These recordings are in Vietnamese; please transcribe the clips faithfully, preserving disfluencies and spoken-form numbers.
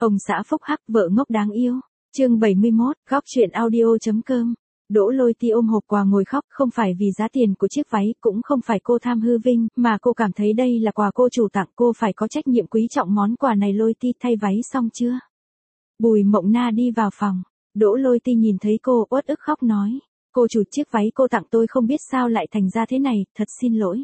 Ông xã phúc hắc vợ ngốc đáng yêu. Chương bảy mươi mốt, góc chuyện audio.com. Đỗ Lôi Ti ôm hộp quà ngồi khóc, không phải vì giá tiền của chiếc váy, cũng không phải cô tham hư vinh, mà cô cảm thấy đây là quà cô chủ tặng, cô phải có trách nhiệm quý trọng món quà này. Lôi Ti, thay váy xong chưa? Bùi Mộng Na đi vào phòng. Đỗ Lôi Ti nhìn thấy cô, uất ức khóc nói. Cô chủ, chiếc váy cô tặng tôi không biết sao lại thành ra thế này, thật xin lỗi.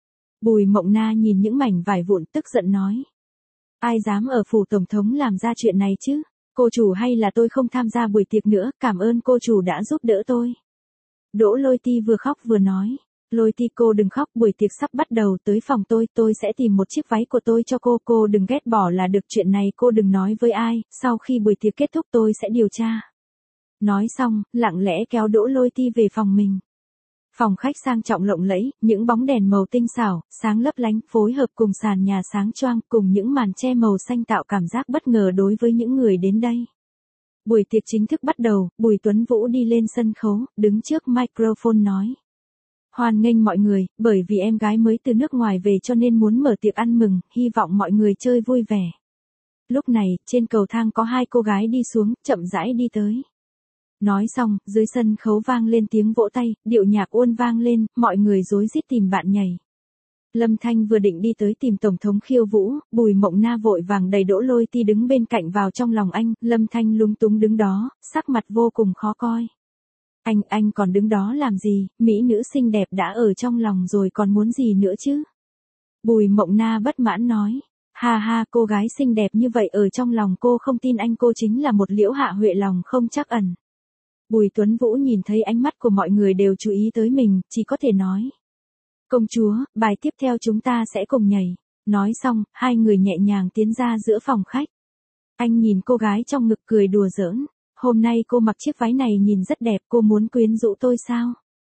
Bùi Mộng Na nhìn những mảnh vải vụn, tức giận nói. Ai dám ở phủ tổng thống làm ra chuyện này chứ? Cô chủ, hay là tôi không tham gia buổi tiệc nữa, cảm ơn cô chủ đã giúp đỡ tôi. Đỗ Lôi Ti vừa khóc vừa nói. Lôi Ti, cô đừng khóc, buổi tiệc sắp bắt đầu, tới phòng tôi, tôi sẽ tìm một chiếc váy của tôi cho cô, cô đừng ghét bỏ là được, chuyện này cô đừng nói với ai, sau khi buổi tiệc kết thúc tôi sẽ điều tra. Nói xong, lặng lẽ kéo Đỗ Lôi Ti về phòng mình. Phòng khách sang trọng lộng lẫy, những bóng đèn màu tinh xảo, sáng lấp lánh, phối hợp cùng sàn nhà sáng choang, cùng những màn che màu xanh tạo cảm giác bất ngờ đối với những người đến đây. Buổi tiệc chính thức bắt đầu, Bùi Tuấn Vũ đi lên sân khấu, đứng trước microphone nói. Hoan nghênh mọi người, bởi vì em gái mới từ nước ngoài về cho nên muốn mở tiệc ăn mừng, hy vọng mọi người chơi vui vẻ. Lúc này, trên cầu thang có hai cô gái đi xuống, chậm rãi đi tới. Nói xong, dưới sân khấu vang lên tiếng vỗ tay, điệu nhạc uôn vang lên, mọi người rối rít tìm bạn nhảy. Lâm Thanh vừa định đi tới tìm Tổng thống khiêu vũ, Bùi Mộng Na vội vàng đẩy Đỗ Lôi Ti đứng bên cạnh vào trong lòng anh, Lâm Thanh lúng túng đứng đó, sắc mặt vô cùng khó coi. Anh, anh còn đứng đó làm gì, mỹ nữ xinh đẹp đã ở trong lòng rồi còn muốn gì nữa chứ? Bùi Mộng Na bất mãn nói. Ha ha, cô gái xinh đẹp như vậy ở trong lòng cô, không tin anh cô chính là một liễu hạ huệ lòng không trắc ẩn. Bùi Tuấn Vũ nhìn thấy ánh mắt của mọi người đều chú ý tới mình, chỉ có thể nói. Công chúa, bài tiếp theo chúng ta sẽ cùng nhảy. Nói xong, hai người nhẹ nhàng tiến ra giữa phòng khách. Anh nhìn cô gái trong ngực cười đùa giỡn. Hôm nay cô mặc chiếc váy này nhìn rất đẹp, cô muốn quyến rũ tôi sao?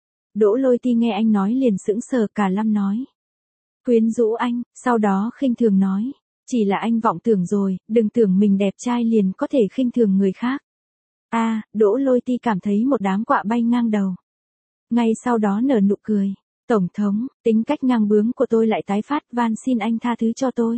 Đỗ Lôi Ti nghe anh nói liền sững sờ, cả lâm nói. Quyến rũ anh, sau đó khinh thường nói. Chỉ là anh vọng tưởng rồi, đừng tưởng mình đẹp trai liền có thể khinh thường người khác. A, à, Đỗ Lôi Ti cảm thấy một đám quạ bay ngang đầu. Ngay sau đó nở nụ cười. Tổng thống, tính cách ngang bướng của tôi lại tái phát, van xin anh tha thứ cho tôi.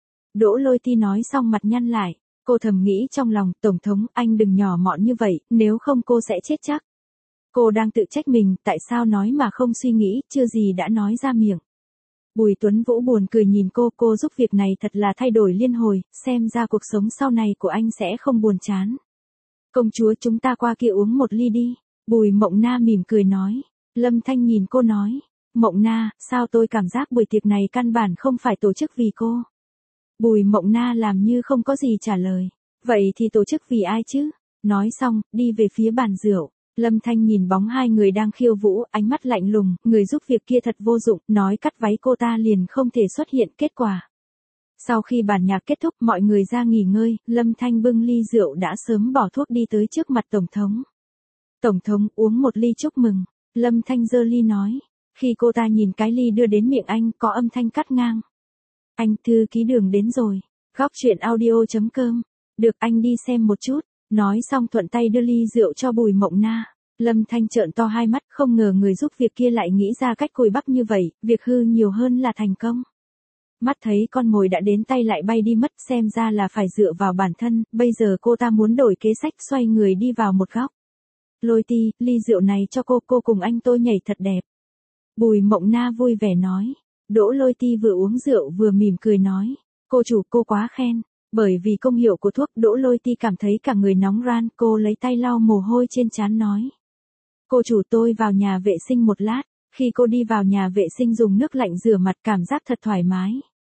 Đỗ Lôi Ti nói xong mặt nhăn lại. Cô thầm nghĩ trong lòng, Tổng thống, anh đừng nhỏ mọn như vậy, nếu không cô sẽ chết chắc. Cô đang tự trách mình, tại sao nói mà không suy nghĩ, chưa gì đã nói ra miệng. Bùi Tuấn Vũ buồn cười nhìn cô, cô giúp việc này thật là thay đổi liên hồi, xem ra cuộc sống sau này của anh sẽ không buồn chán. Công chúa, chúng ta qua kia uống một ly đi. Bùi Mộng Na mỉm cười nói. Lâm Thanh nhìn cô nói. Mộng Na, sao tôi cảm giác buổi tiệc này căn bản không phải tổ chức vì cô? Bùi Mộng Na làm như không có gì trả lời. Vậy thì tổ chức vì ai chứ? Nói xong, đi về phía bàn rượu. Lâm Thanh nhìn bóng hai người đang khiêu vũ, ánh mắt lạnh lùng, người giúp việc kia thật vô dụng, nói cắt váy cô ta liền không thể xuất hiện, kết quả. Sau khi bản nhạc kết thúc, mọi người ra nghỉ ngơi, Lâm Thanh bưng ly rượu đã sớm bỏ thuốc đi tới trước mặt Tổng thống. Tổng thống, uống một ly chúc mừng. Lâm Thanh giơ ly nói. Khi cô ta nhìn cái ly đưa đến miệng anh, có âm thanh cắt ngang. Anh, thư ký Đường đến rồi. Góc chuyện audio.com. Được, anh đi xem một chút. Nói xong thuận tay đưa ly rượu cho Bùi Mộng Na. Lâm Thanh trợn to hai mắt, không ngờ người giúp việc kia lại nghĩ ra cách cùi bắp như vậy, việc hư nhiều hơn là thành công. Mắt thấy con mồi đã đến tay lại bay đi mất, xem ra là phải dựa vào bản thân, bây giờ cô ta muốn đổi kế sách, xoay người đi vào một góc. Lôi Ti, ly rượu này cho cô, cô cùng anh tôi nhảy thật đẹp. Bùi Mộng Na vui vẻ nói. Đỗ Lôi Ti vừa uống rượu vừa mỉm cười nói. Cô chủ, cô quá khen. Bởi vì công hiệu của thuốc, Đỗ Lôi Ti cảm thấy cả người nóng ran, cô lấy tay lau mồ hôi trên trán nói. Cô chủ, tôi vào nhà vệ sinh một lát. Khi cô đi vào nhà vệ sinh dùng nước lạnh rửa mặt, cảm giác thật thoải mái.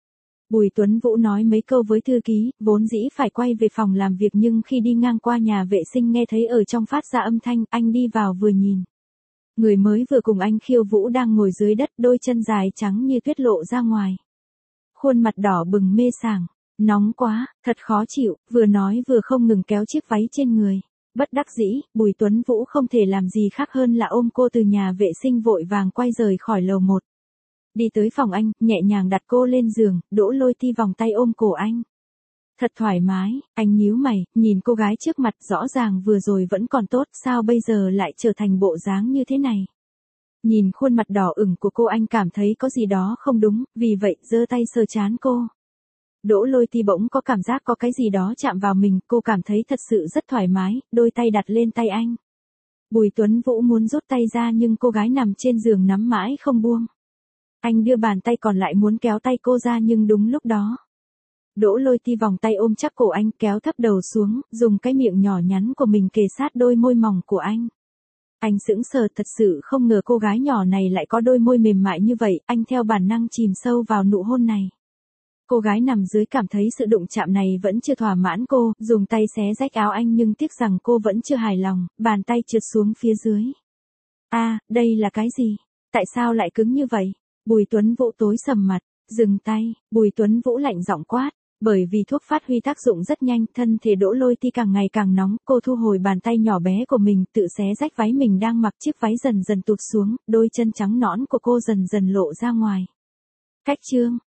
Bùi Tuấn Vũ nói mấy câu với thư ký, vốn dĩ phải quay về phòng làm việc nhưng khi đi ngang qua nhà vệ sinh nghe thấy ở trong phát ra âm thanh, anh đi vào vừa nhìn. Người mới vừa cùng anh khiêu vũ đang ngồi dưới đất, đôi chân dài trắng như tuyết lộ ra ngoài. Khuôn mặt đỏ bừng mê sảng, nóng quá, thật khó chịu, vừa nói vừa không ngừng kéo chiếc váy trên người. Bất đắc dĩ, Bùi Tuấn Vũ không thể làm gì khác hơn là ôm cô từ nhà vệ sinh vội vàng quay rời khỏi lầu một. Đi tới phòng anh, nhẹ nhàng đặt cô lên giường, Đỗ Lôi Ti vòng tay ôm cổ anh. Thật thoải mái, anh nhíu mày, nhìn cô gái trước mặt, rõ ràng vừa rồi vẫn còn tốt, sao bây giờ lại trở thành bộ dáng như thế này. Nhìn khuôn mặt đỏ ửng của cô anh cảm thấy có gì đó không đúng, vì vậy giơ tay sờ trán cô. Đỗ Lôi Ti bỗng có cảm giác có cái gì đó chạm vào mình, cô cảm thấy thật sự rất thoải mái, đôi tay đặt lên tay anh. Bùi Tuấn Vũ muốn rút tay ra nhưng cô gái nằm trên giường nắm mãi không buông. Anh đưa bàn tay còn lại muốn kéo tay cô ra nhưng đúng lúc đó. Đỗ Lôi Ti vòng tay ôm chắc cổ anh, kéo thấp đầu xuống, dùng cái miệng nhỏ nhắn của mình kề sát đôi môi mỏng của anh. Anh sững sờ, thật sự không ngờ cô gái nhỏ này lại có đôi môi mềm mại như vậy, anh theo bản năng chìm sâu vào nụ hôn này. Cô gái nằm dưới cảm thấy sự đụng chạm này vẫn chưa thỏa mãn cô, dùng tay xé rách áo anh nhưng tiếc rằng cô vẫn chưa hài lòng, bàn tay trượt xuống phía dưới. A, à, đây là cái gì? Tại sao lại cứng như vậy? Bùi Tuấn Vũ tối sầm mặt, dừng tay, Bùi Tuấn Vũ lạnh giọng quát. Bởi vì thuốc phát huy tác dụng rất nhanh, thân thể Đỗ Lôi Ti càng ngày càng nóng, cô thu hồi bàn tay nhỏ bé của mình, tự xé rách váy mình đang mặc, chiếc váy dần dần tụt xuống, đôi chân trắng nõn của cô dần dần lộ ra ngoài. Cách chương